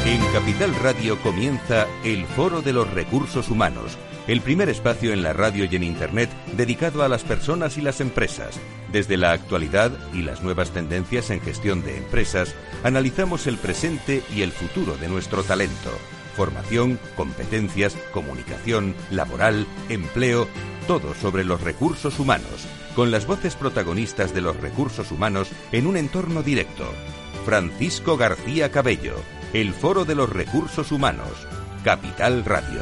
En Capital Radio comienza el Foro de los Recursos Humanos, el primer espacio en la radio y en Internet dedicado a las personas y las empresas. Desde la actualidad y las nuevas tendencias en gestión de empresas, analizamos el presente y el futuro de nuestro talento. Formación, competencias, comunicación, laboral, empleo, todo sobre los recursos humanos, con las voces protagonistas de los recursos humanos en un entorno directo. Francisco García Cabello, el Foro de los Recursos Humanos, Capital Radio.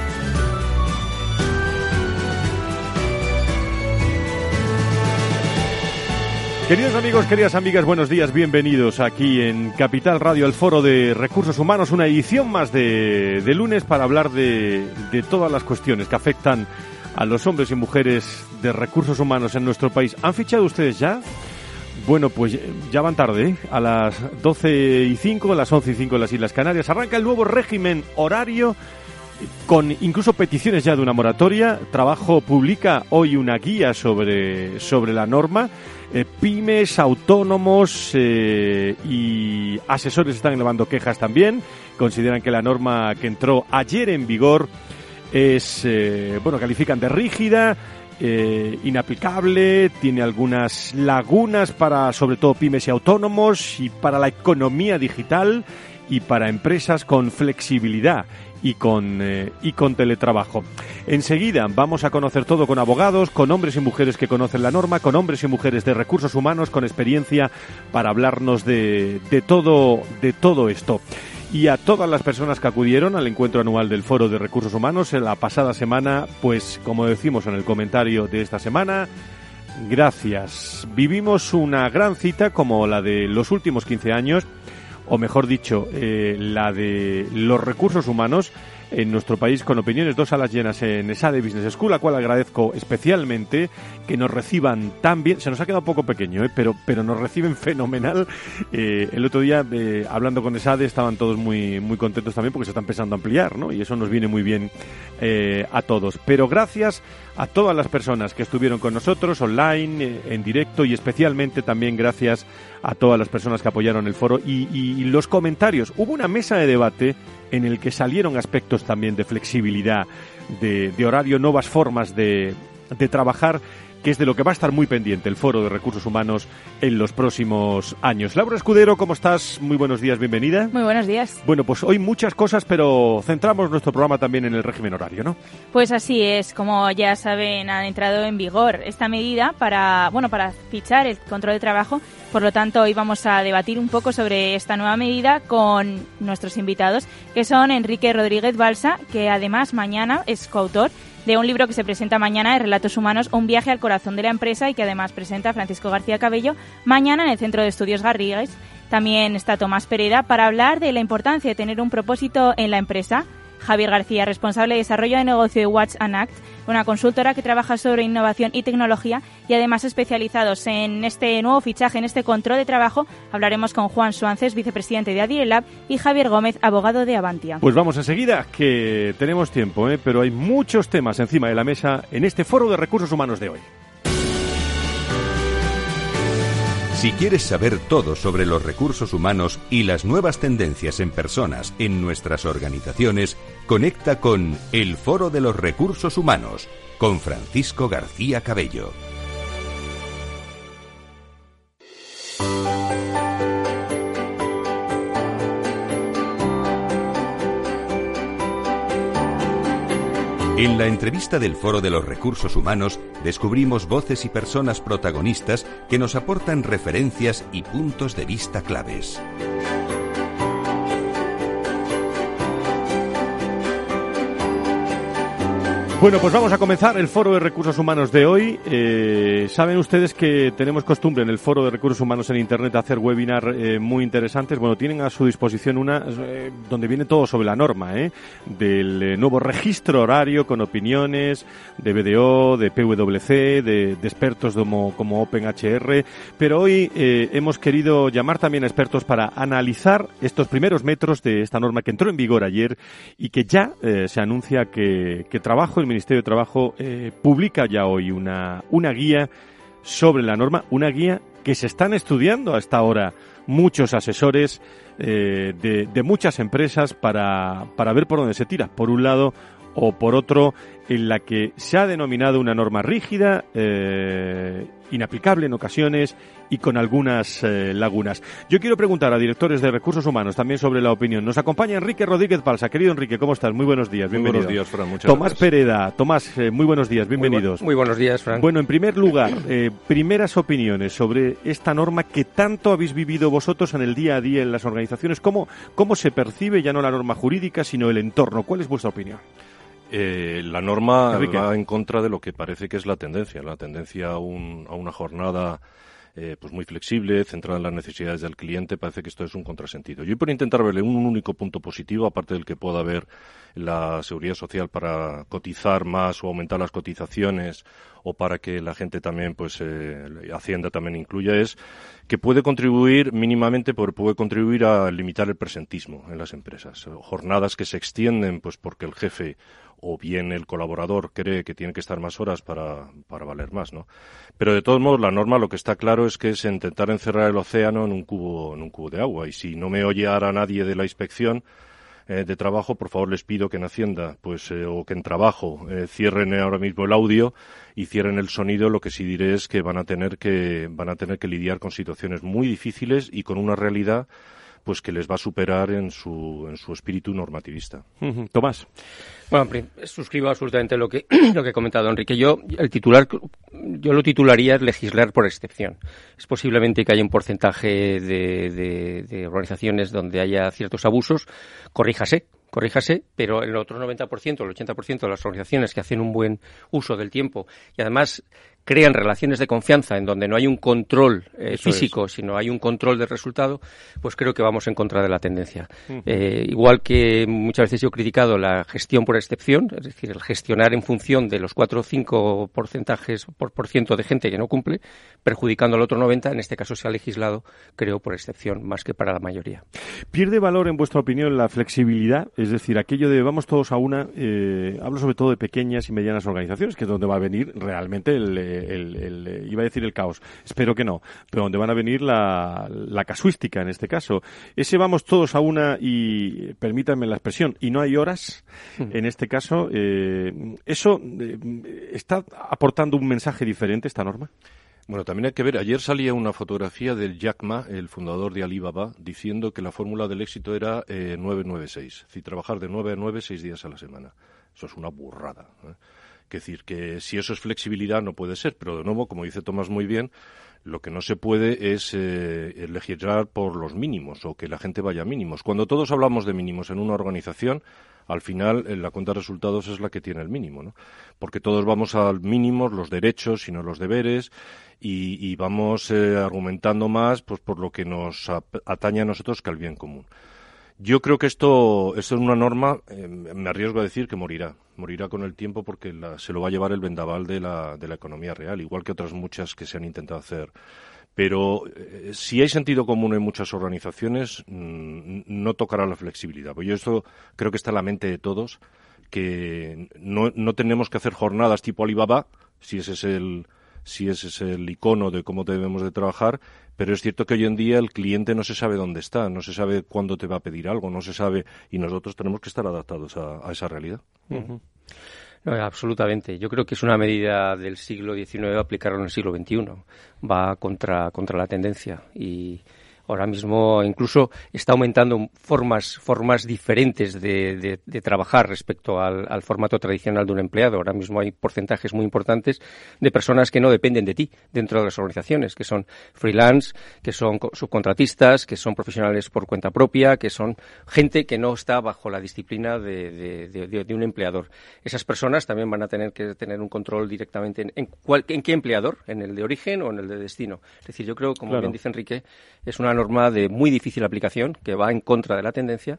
Queridos amigos, queridas amigas, buenos días, bienvenidos aquí en Capital Radio, el Foro de Recursos Humanos, una edición más de lunes para hablar de todas las cuestiones que afectan a los hombres y mujeres de recursos humanos en nuestro país. ¿Han fichado ustedes ya? Bueno, pues ya van tarde, ¿eh? A las 12:05, a las 11:05 en las Islas Canarias, arranca el nuevo régimen horario con incluso peticiones ya de una moratoria. Trabajo publica hoy una guía sobre la norma. Pymes, autónomos y asesores están elevando quejas también. Consideran que la norma que entró ayer en vigor es, califican de rígida, inaplicable, tiene algunas lagunas para, sobre todo, pymes y autónomos y para la economía digital y para empresas con flexibilidad y con teletrabajo. Enseguida vamos a conocer todo con abogados, con hombres y mujeres que conocen la norma, con hombres y mujeres de recursos humanos con experiencia para hablarnos de todo esto. Y a todas las personas que acudieron al encuentro anual del Foro de Recursos Humanos en la pasada semana, pues como decimos en el comentario de esta semana, gracias. Vivimos una gran cita como la de los últimos 15 años, o mejor dicho, la de los recursos humanos en nuestro país, con opiniones 2 salas llenas en ESADE Business School, a cual agradezco especialmente que nos reciban tan bien. Se nos ha quedado un poco pequeño, pero nos reciben fenomenal. El otro día, hablando con ESADE, estaban todos muy, muy contentos también porque se están pensando ampliar, ¿no? Y eso nos viene muy bien a todos. Pero gracias a todas las personas que estuvieron con nosotros online, en directo, y especialmente también gracias a todas las personas que apoyaron el foro y los comentarios. Hubo una mesa de debate en el que salieron aspectos también de flexibilidad, de horario, nuevas formas de trabajar, que es de lo que va a estar muy pendiente el Foro de Recursos Humanos en los próximos años. Laura Escudero, ¿cómo estás? Muy buenos días, bienvenida. Muy buenos días. Bueno, pues hoy muchas cosas, pero centramos nuestro programa también en el régimen horario, ¿no? Pues así es, como ya saben, ha entrado en vigor esta medida para fichar el control de trabajo. Por lo tanto, hoy vamos a debatir un poco sobre esta nueva medida con nuestros invitados, que son Enrique Rodríguez Balsa, que además mañana es coautor de un libro que se presenta mañana de Relatos Humanos, un viaje al corazón de la empresa, y que además presenta Francisco García Cabello mañana en el Centro de Estudios Garrigues. También está Tomás Pereda para hablar de la importancia de tener un propósito en la empresa. Javier García, responsable de desarrollo de negocio de Watch and Act, una consultora que trabaja sobre innovación y tecnología, y además especializados en este nuevo fichaje, en este control de trabajo. Hablaremos con Juan Suances, vicepresidente de Adirelab, y Javier Gómez, abogado de Avantia. Pues vamos enseguida, que tenemos tiempo, pero hay muchos temas encima de la mesa en este Foro de Recursos Humanos de hoy. Si quieres saber todo sobre los recursos humanos y las nuevas tendencias en personas en nuestras organizaciones, conecta con el Foro de los Recursos Humanos con Francisco García Cabello. En la entrevista del Foro de los Recursos Humanos descubrimos voces y personas protagonistas que nos aportan referencias y puntos de vista claves. Bueno, pues vamos a comenzar el Foro de Recursos Humanos de hoy. Saben ustedes que tenemos costumbre en el Foro de Recursos Humanos en Internet hacer webinar muy interesantes. Bueno, tienen a su disposición una donde viene todo sobre la norma, del nuevo registro horario con opiniones de BDO, de PwC, de expertos como OpenHR. Pero hoy hemos querido llamar también a expertos para analizar estos primeros metros de esta norma que entró en vigor ayer y que ya se anuncia que el Ministerio de Trabajo publica ya hoy una guía sobre la norma, una guía que se están estudiando hasta ahora muchos asesores de muchas empresas para ver por dónde se tira, por un lado o por otro, en la que se ha denominado una norma rígida, inaplicable en ocasiones y con algunas lagunas. Yo quiero preguntar a directores de recursos humanos también sobre la opinión. Nos acompaña Enrique Rodríguez Balsa. Querido Enrique, ¿cómo estás? Muy buenos días, bienvenido. Muy buenos días, Fran, muchas Tomás gracias. Pereda. Tomás, muy buenos días, bienvenidos. Muy buenos días, Fran. Bueno, en primer lugar, primeras opiniones sobre esta norma que tanto habéis vivido vosotros en el día a día en las organizaciones. ¿Cómo se percibe ya no la norma jurídica, sino el entorno? ¿Cuál es vuestra opinión? La norma Enrique. va en contra de lo que parece que es la tendencia a una jornada pues muy flexible, centrada en las necesidades del cliente. Parece que esto es un contrasentido. Yo, por intentar verle un único punto positivo, aparte del que pueda haber la seguridad social para cotizar más o aumentar las cotizaciones, o para que la gente también, pues Hacienda también incluya, es que puede contribuir mínimamente, puede contribuir a limitar el presentismo en las empresas. Jornadas que se extienden, pues porque el jefe o bien el colaborador cree que tiene que estar más horas para valer más, ¿no? Pero de todos modos, la norma lo que está claro es que es intentar encerrar el océano en un cubo de agua. Y si no me oye ahora nadie de la inspección de trabajo, por favor les pido que en Hacienda, pues o que en trabajo cierren ahora mismo el audio y cierren el sonido. Lo que sí diré es que van a tener que lidiar con situaciones muy difíciles y con una realidad pues que les va a superar en su espíritu normativista. Tomás. Bueno, suscribo absolutamente lo que ha comentado Enrique. Yo lo titularía es legislar por excepción. Es posiblemente que haya un porcentaje de organizaciones donde haya ciertos abusos. Corríjase, pero el otro 90%, el 80% de las organizaciones que hacen un buen uso del tiempo y además crean relaciones de confianza en donde no hay un control físico, sino hay un control del resultado, pues creo que vamos en contra de la tendencia. Igual que muchas veces yo he criticado la gestión por excepción, es decir, el gestionar en función de los 4 o 5 por ciento de gente que no cumple, perjudicando al otro 90%, en este caso se ha legislado, creo, por excepción, más que para la mayoría. ¿Pierde valor, en vuestra opinión, la flexibilidad? Es decir, aquello de vamos todos a una, hablo sobre todo de pequeñas y medianas organizaciones, que es donde va a venir realmente iba a decir el caos, espero que no, pero donde van a venir la casuística en este caso. Ese vamos todos a una y, permítanme la expresión, y no hay horas, en este caso, ¿eso está aportando un mensaje diferente esta norma? Bueno, también hay que ver, ayer salía una fotografía del Jack Ma, el fundador de Alibaba, diciendo que la fórmula del éxito era 9-9-6, es decir, trabajar de 9 a 9, 6 días a la semana. Eso es una burrada, ¿eh? Es decir, que si eso es flexibilidad no puede ser, pero de nuevo, como dice Tomás muy bien, lo que no se puede es legislar por los mínimos o que la gente vaya a mínimos. Cuando todos hablamos de mínimos en una organización, al final la cuenta de resultados es la que tiene el mínimo, ¿no? Porque todos vamos al mínimo, los derechos y no los deberes, y vamos argumentando más pues por lo que nos atañe a nosotros que al bien común. Yo creo que esto es una norma, me arriesgo a decir que morirá con el tiempo porque se lo va a llevar el vendaval de la economía real, igual que otras muchas que se han intentado hacer. Pero si hay sentido común en muchas organizaciones, no tocará la flexibilidad. Pues yo esto creo que está en la mente de todos, que no tenemos que hacer jornadas tipo Alibaba, si ese es el icono de cómo debemos de trabajar, pero es cierto que hoy en día el cliente no se sabe dónde está, no se sabe cuándo te va a pedir algo, no se sabe, y nosotros tenemos que estar adaptados a esa realidad. No, absolutamente. Yo creo que es una medida del siglo XIX aplicarlo en el siglo XXI. Va contra la tendencia y ahora mismo incluso está aumentando formas diferentes de trabajar respecto al formato tradicional de un empleado. Ahora mismo hay porcentajes muy importantes de personas que no dependen de ti dentro de las organizaciones, que son freelance, que son subcontratistas, que son profesionales por cuenta propia, que son gente que no está bajo la disciplina de un empleador. Esas personas también van a tener que tener un control directamente en qué empleador, en el de origen o en el de destino. Es decir, yo creo, como bien dice Enrique, es una norma de muy difícil aplicación que va en contra de la tendencia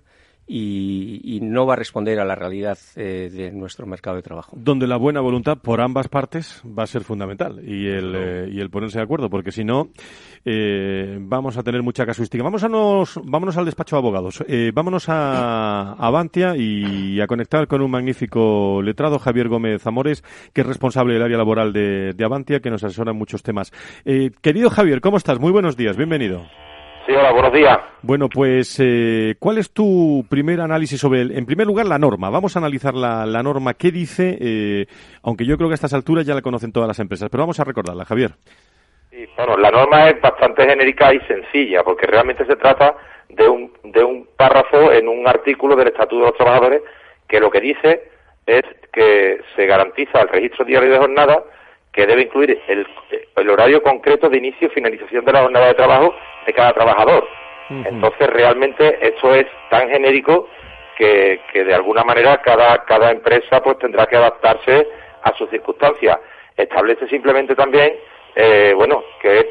y no va a responder a la realidad de nuestro mercado de trabajo. Donde la buena voluntad por ambas partes va a ser fundamental y el ponerse de acuerdo, porque si no vamos a tener mucha casuística. Vámonos al despacho de abogados. Vámonos a Avantia y a conectar con un magnífico letrado, Javier Gómez Amores, que es responsable del área laboral de Avantia, que nos asesora en muchos temas. Querido Javier, ¿cómo estás? Muy buenos días, bienvenido. Sí, hola, buenos días. Bueno, pues, ¿cuál es tu primer análisis sobre, en primer lugar, la norma? Vamos a analizar la norma. ¿Qué dice? Aunque yo creo que a estas alturas ya la conocen todas las empresas, pero vamos a recordarla, Javier. Sí, bueno, la norma es bastante genérica y sencilla, porque realmente se trata de un párrafo en un artículo del Estatuto de los Trabajadores que lo que dice es que se garantiza el registro diario de jornada, que debe incluir el horario concreto de inicio y finalización de la jornada de trabajo de cada trabajador. Entonces, realmente esto es tan genérico que de alguna manera cada empresa pues tendrá que adaptarse a sus circunstancias. Establece simplemente también, que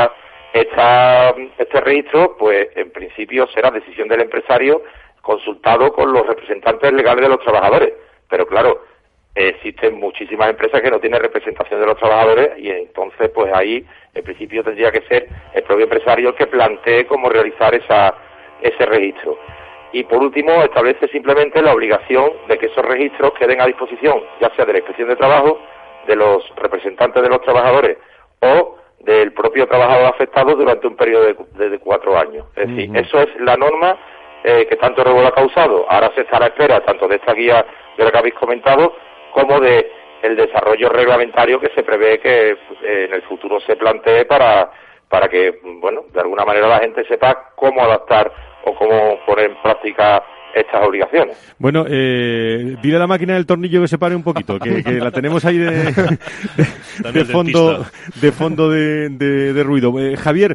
este registro, pues en principio será decisión del empresario consultado con los representantes legales de los trabajadores. Pero claro, existen muchísimas empresas que no tienen representación de los trabajadores y entonces pues ahí en principio tendría que ser el propio empresario el que plantee cómo realizar ese registro. Y por último establece simplemente la obligación de que esos registros queden a disposición ya sea de la Inspección de Trabajo, de los representantes de los trabajadores o del propio trabajador afectado durante un periodo de 4 años. Es decir, eso es la norma que tanto revuelo ha causado. Ahora se está a la espera tanto de esta guía de la que habéis comentado como de el desarrollo reglamentario que se prevé que en el futuro se plantee para que, bueno, de alguna manera la gente sepa cómo adaptar o cómo poner en práctica estas obligaciones. Bueno, dile a la máquina del tornillo que se pare un poquito, que la tenemos ahí de fondo de ruido. Javier,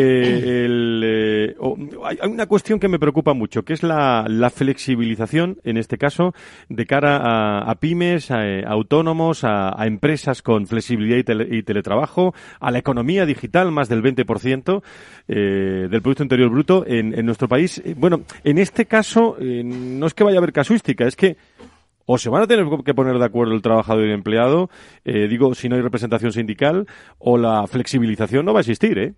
hay una cuestión que me preocupa mucho, que es la flexibilización, en este caso, de cara a pymes, a autónomos, a empresas con flexibilidad y teletrabajo, a la economía digital, más del 20% del Producto Interior Bruto en nuestro país. Bueno, en este caso, no es que vaya a haber casuística, es que o se van a tener que poner de acuerdo el trabajador y el empleado, si no hay representación sindical, o la flexibilización no va a existir, ¿eh?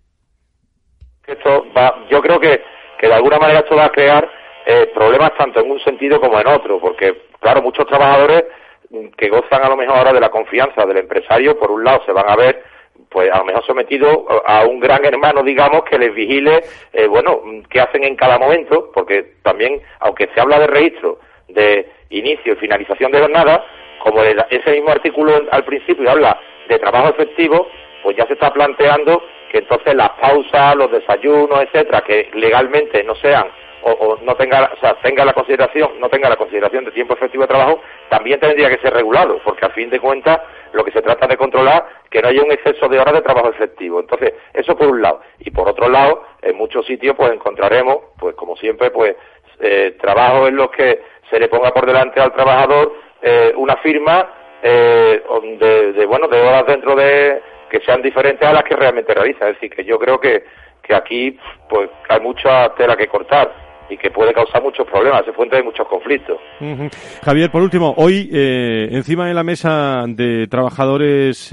Yo creo que de alguna manera esto va a crear problemas tanto en un sentido como en otro, porque, claro, muchos trabajadores que gozan a lo mejor ahora de la confianza del empresario, por un lado se van a ver pues a lo mejor sometidos a un gran hermano, digamos, que les vigile, qué hacen en cada momento, porque también, aunque se habla de registro de inicio y finalización de jornada, como ese mismo artículo al principio habla de trabajo efectivo, pues ya se está planteando que entonces las pausas, los desayunos, etcétera, que legalmente no sean o no tenga, o sea, no tenga la consideración de tiempo efectivo de trabajo, también tendría que ser regulado, porque a fin de cuentas lo que se trata de controlar que no haya un exceso de horas de trabajo efectivo. Entonces, eso por un lado. Y por otro lado, en muchos sitios pues encontraremos, pues como siempre, pues trabajos en los que se le ponga por delante al trabajador una firma de horas dentro de que sean diferentes a las que realmente realiza. Es decir, que yo creo que aquí pues hay mucha tela que cortar y que puede causar muchos problemas, es fuente de muchos conflictos. Javier, por último, hoy encima de la mesa de trabajadores,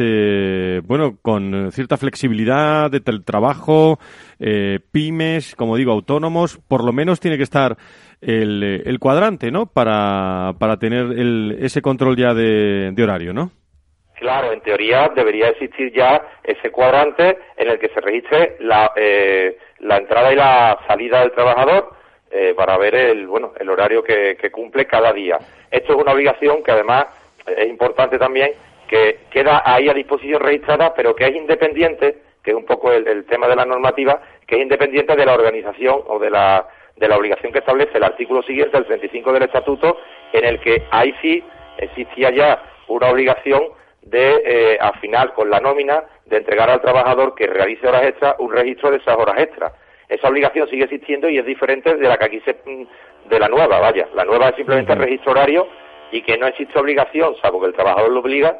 con cierta flexibilidad de teletrabajo, pymes, como digo, autónomos, por lo menos tiene que estar el cuadrante, ¿no? Para tener ese control ya de horario, ¿no? Claro, en teoría debería existir ya ese cuadrante en el que se registre la entrada y la salida del trabajador, para ver el horario que cumple cada día. Esto es una obligación que además es importante también, que queda ahí a disposición registrada, pero que es independiente, que es un poco el tema de la normativa, que es independiente de la organización o de la obligación que establece el artículo siguiente, el 35 del Estatuto, en el que ahí sí existía ya una obligación de, al final, con la nómina, de entregar al trabajador que realice horas extras un registro de esas horas extras. Esa obligación sigue existiendo y es diferente de la que aquí de la nueva, vaya. La nueva es simplemente el registro horario y que no existe obligación, salvo que el trabajador lo pida,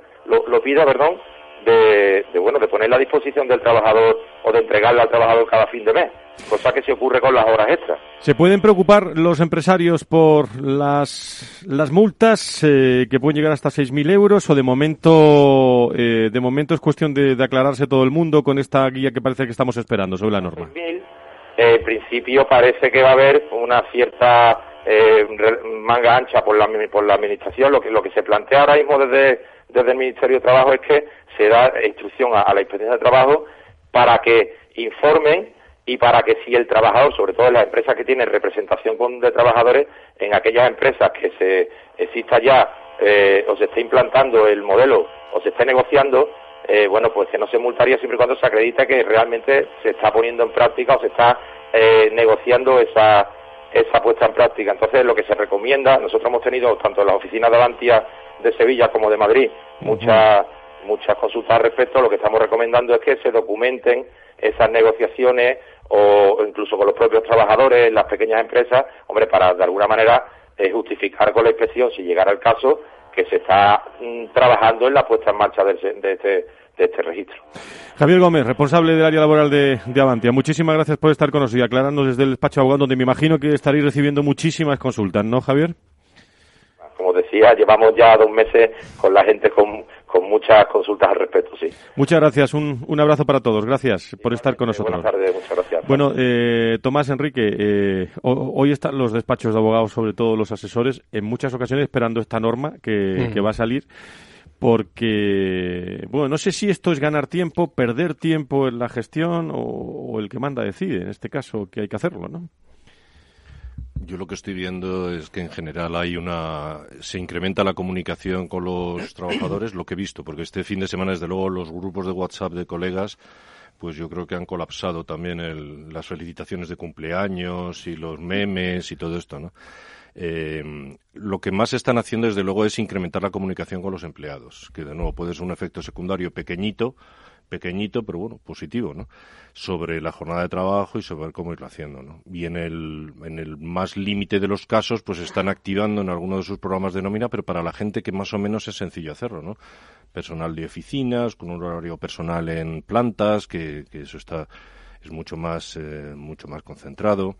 de ponerla a disposición del trabajador o de entregarla al trabajador cada fin de mes, cosa que se ocurre con las horas extras. ¿Se pueden preocupar los empresarios por las multas que pueden llegar hasta 6.000 euros o de momento es cuestión de aclararse todo el mundo con esta guía que parece que estamos esperando sobre la norma? 6.000. En principio parece que va a haber una cierta manga ancha por la administración. Lo que se plantea ahora mismo desde el Ministerio de Trabajo es que se da instrucción a la Inspección de Trabajo para que informen y para que si el trabajador, sobre todo en las empresas que tienen representación de trabajadores, en aquellas empresas que exista ya o se esté implantando el modelo o se esté negociando, pues que no se multaría siempre y cuando se acredite que realmente se está poniendo en práctica o se está negociando esa puesta en práctica. Entonces, lo que se recomienda, nosotros hemos tenido tanto en las oficinas de Avantia de Sevilla como de Madrid muchas consultas al respecto. Lo que estamos recomendando es que se documenten esas negociaciones o incluso con los propios trabajadores, las pequeñas empresas, para de alguna manera justificar con la inspección, si llegara el caso, que se está trabajando en la puesta en marcha de este registro. Javier Gómez, responsable del área laboral de Avantia, muchísimas gracias por estar con nosotros y aclararnos desde el despacho de abogado, donde me imagino que estaréis recibiendo muchísimas consultas, ¿no, Javier? Como decía, llevamos ya 2 meses con la gente con muchas consultas al respecto, sí. Muchas gracias, un abrazo para todos, gracias por estar con nosotros. Buenas tardes, muchas gracias. Bueno, Tomás, Enrique, hoy están los despachos de abogados, sobre todo los asesores, en muchas ocasiones esperando esta norma que va a salir, porque, no sé si esto es ganar tiempo, perder tiempo en la gestión o el que manda decide, en este caso, que hay que hacerlo, ¿no? Yo lo que estoy viendo es que en general se incrementa la comunicación con los trabajadores, lo que he visto, porque este fin de semana, desde luego, los grupos de WhatsApp de colegas, pues yo creo que han colapsado también las felicitaciones de cumpleaños y los memes y todo esto, ¿no? Lo que más están haciendo, desde luego, es incrementar la comunicación con los empleados, que de nuevo puede ser un efecto secundario pequeñito, pero positivo, ¿no? Sobre la jornada de trabajo y sobre cómo irlo haciendo, ¿no? Y en el más límite de los casos, pues están activando en alguno de sus programas de nómina, pero para la gente que más o menos es sencillo hacerlo, ¿no? Personal de oficinas, con un horario personal en plantas, que eso es mucho más concentrado.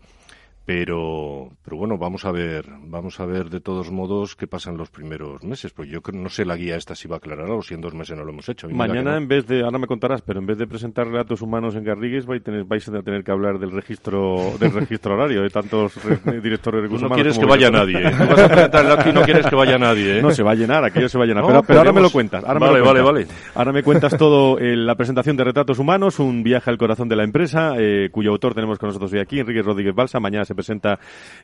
Pero vamos a ver de todos modos qué pasa en los primeros meses, pues yo no sé la guía esta si va a aclarar algo, si en 2 meses no lo hemos hecho. Mañana, no. Ahora me contarás, pero en vez de presentar relatos humanos en Garrigues, vais a tener que hablar del registro horario de tantos directores de recursos humanos. No quieres que vaya nadie, ¿eh? Tú vas a presentar el relato y no quieres que vaya nadie, ¿eh? No se va a llenar, aquello se va a llenar, no, pero ahora me lo cuentas. Vale. Ahora me cuentas todo, la presentación de Retratos Humanos, un viaje al corazón de la empresa, cuyo autor tenemos con nosotros hoy aquí, Enrique Rodríguez Balsa. Mañana se presenta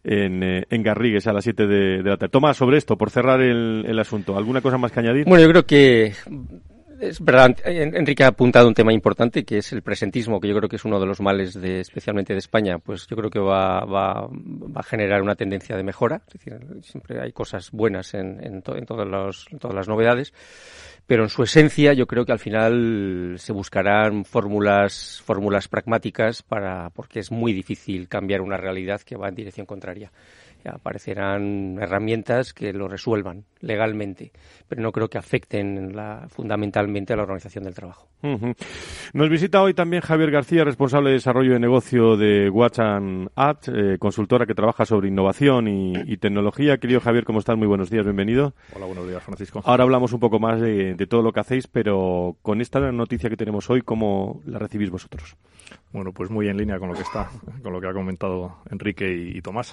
en Garrigues a las 7 de la tarde. Tomás, sobre esto, por cerrar el asunto, ¿alguna cosa más que añadir? Bueno, yo creo que es verdad, Enrique ha apuntado un tema importante, que es el presentismo, que yo creo que es uno de los males especialmente de España. Pues yo creo que va a generar una tendencia de mejora. Es decir, siempre hay cosas buenas en todas las novedades, pero en su esencia yo creo que al final se buscarán fórmulas pragmáticas porque es muy difícil cambiar una realidad que va en dirección contraria. Aparecerán herramientas que lo resuelvan legalmente, pero no creo que afecten fundamentalmente a la organización del trabajo. Uh-huh. Nos visita hoy también Javier García, responsable de desarrollo de negocio de Watch & Add, consultora que trabaja sobre innovación y tecnología. Querido Javier, ¿cómo estás? Muy buenos días, bienvenido. Hola, buenos días, Francisco. Ahora hablamos un poco más de todo lo que hacéis, pero con esta noticia que tenemos hoy, ¿cómo la recibís vosotros? Bueno, pues muy en línea con lo que ha comentado Enrique y Tomás.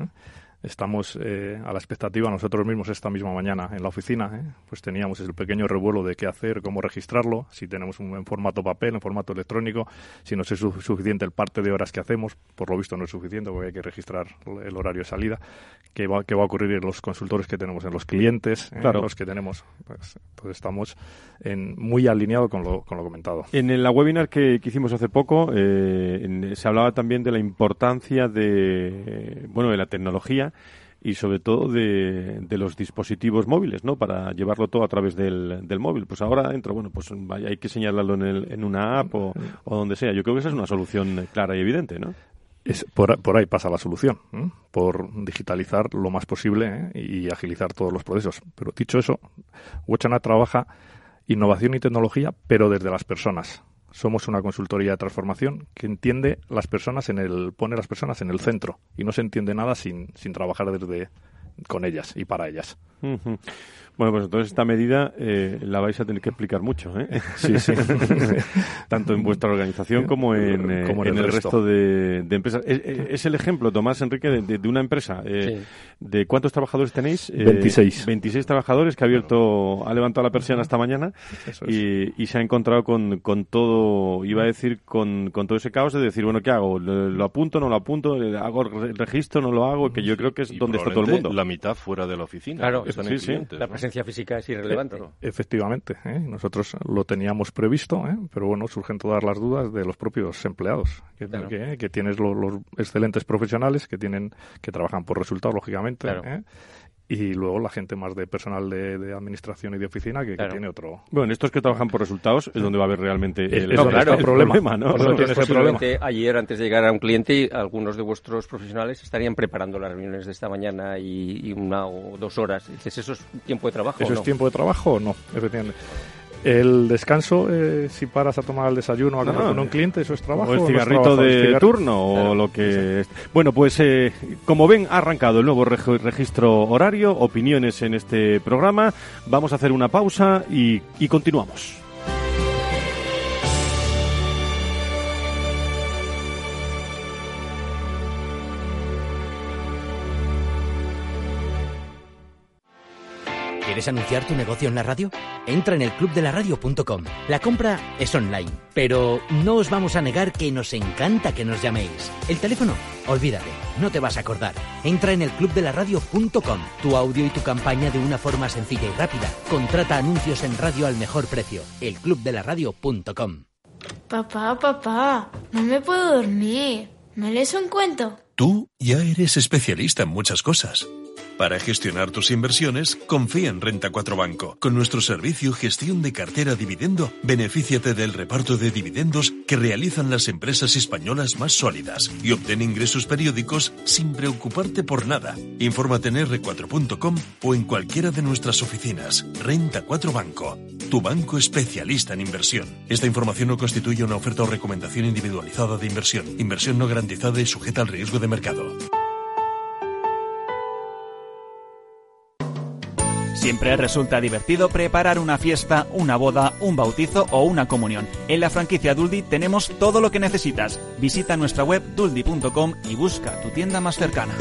Estamos a la expectativa, nosotros mismos esta misma mañana en la oficina, pues teníamos el pequeño revuelo de qué hacer, cómo registrarlo, si tenemos en formato papel, en formato electrónico, si nos es suficiente el parte de horas que hacemos, por lo visto no es suficiente porque hay que registrar el horario de salida, qué va a ocurrir en los consultores que tenemos, en los clientes, claro, los que tenemos, pues entonces estamos muy alineados con lo comentado. En la webinar que hicimos hace poco se hablaba también de la importancia de la tecnología y sobre todo de los dispositivos móviles, ¿no? Para llevarlo todo a través del móvil. Pues ahora entra, hay que señalarlo en una app o donde sea. Yo creo que esa es una solución clara y evidente, ¿no? Por ahí pasa la solución, por digitalizar lo más posible y agilizar todos los procesos. Pero dicho eso, Watch & Add trabaja innovación y tecnología, pero desde las personas. Somos una consultoría de transformación que entiende las personas pone a las personas en el centro y no se entiende nada sin trabajar con ellas y para ellas. Uh-huh. Bueno, pues entonces esta medida la vais a tener que explicar mucho, ¿eh? Sí. Tanto en vuestra organización como en el resto de empresas. Es el ejemplo, Tomás, Enrique, de una empresa. ¿De cuántos trabajadores tenéis? 26. 26 trabajadores que ha levantado la persiana esta mañana y se ha encontrado con todo, iba a decir, con todo ese caos de decir, bueno, ¿qué hago? ¿Lo apunto, no lo apunto? ¿Hago el registro, no lo hago? Que yo creo que es donde está todo el mundo. La mitad fuera de la oficina. Claro, están sí, clientes, la ¿no? presencia física es irrelevante. Efectivamente, nosotros lo teníamos previsto, pero bueno, surgen todas las dudas de los propios empleados, que tienes los excelentes profesionales que trabajan por resultados, lógicamente, y luego la gente más de personal de administración y de oficina que tiene otro. Bueno, estos que trabajan por resultados es donde va a haber realmente el problema, ¿no? Posiblemente ayer, antes de llegar a un cliente, algunos de vuestros profesionales estarían preparando las reuniones de esta mañana y 1 o 2 horas. Dices, ¿eso es tiempo de trabajo? ¿Eso es tiempo de trabajo o no? Efectivamente. El descanso, si paras a tomar el desayuno o a comer con un cliente, ¿eso es trabajo? O el cigarrito de turno o lo que... Sí. Bueno, pues como ven, ha arrancado el nuevo registro horario, opiniones en este programa. Vamos a hacer una pausa y continuamos. ¿Quieres anunciar tu negocio en la radio? Entra en elclubdelaradio.com. La compra es online, pero no os vamos a negar que nos encanta que nos llaméis. El teléfono, olvídate, no te vas a acordar. Entra en elclubdelaradio.com. Tu audio y tu campaña de una forma sencilla y rápida. Contrata anuncios en radio al mejor precio. elclubdelaradio.com. Papá, no me puedo dormir. ¿Me lees un cuento? Tú ya eres especialista en muchas cosas. Para gestionar tus inversiones, confía en Renta 4 Banco. Con nuestro servicio Gestión de Cartera Dividendo, benefíciate del reparto de dividendos que realizan las empresas españolas más sólidas y obtén ingresos periódicos sin preocuparte por nada. Infórmate en r4.com o en cualquiera de nuestras oficinas. Renta 4 Banco, tu banco especialista en inversión. Esta información no constituye una oferta o recomendación individualizada de inversión. Inversión no garantizada y sujeta al riesgo de mercado. Siempre resulta divertido preparar una fiesta, una boda, un bautizo o una comunión. En la franquicia Duldi tenemos todo lo que necesitas. Visita nuestra web duldi.com y busca tu tienda más cercana.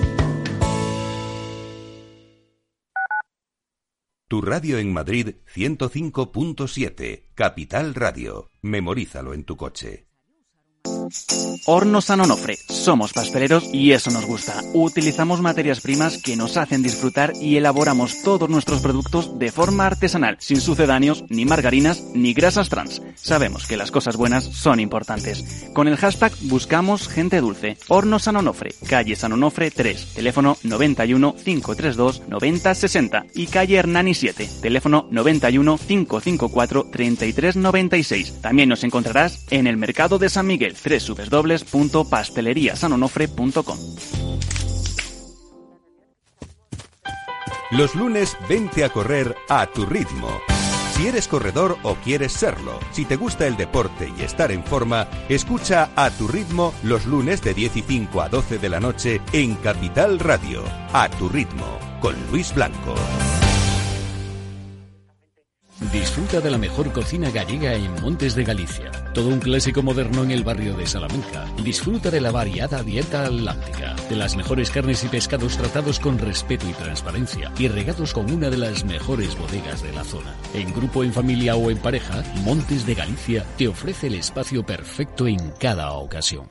Tu radio en Madrid 105.7, Capital Radio. Memorízalo en tu coche. Hornos San Onofre. Somos pasteleros y eso nos gusta. Utilizamos materias primas que nos hacen disfrutar y elaboramos todos nuestros productos de forma artesanal, sin sucedáneos, ni margarinas, ni grasas trans. Sabemos que las cosas buenas son importantes. Con el hashtag buscamos gente dulce. Hornos San Onofre, calle San Onofre 3, teléfono 91 532 9060 y calle Hernani 7, teléfono 91 554 3396. También nos encontrarás en el Mercado de San Miguel, www.pasteleriasanonofre.com. Los lunes vente a correr a tu ritmo. Si eres corredor o quieres serlo, si te gusta el deporte y estar en forma, escucha A Tu Ritmo los lunes de 10:05 a 12 de la noche en Capital Radio. A Tu Ritmo, con Luis Blanco. Disfruta de la mejor cocina gallega en Montes de Galicia. Todo un clásico moderno en el barrio de Salamanca. Disfruta de la variada dieta atlántica, de las mejores carnes y pescados tratados con respeto y transparencia y regados con una de las mejores bodegas de la zona. En grupo, en familia o en pareja, Montes de Galicia te ofrece el espacio perfecto en cada ocasión.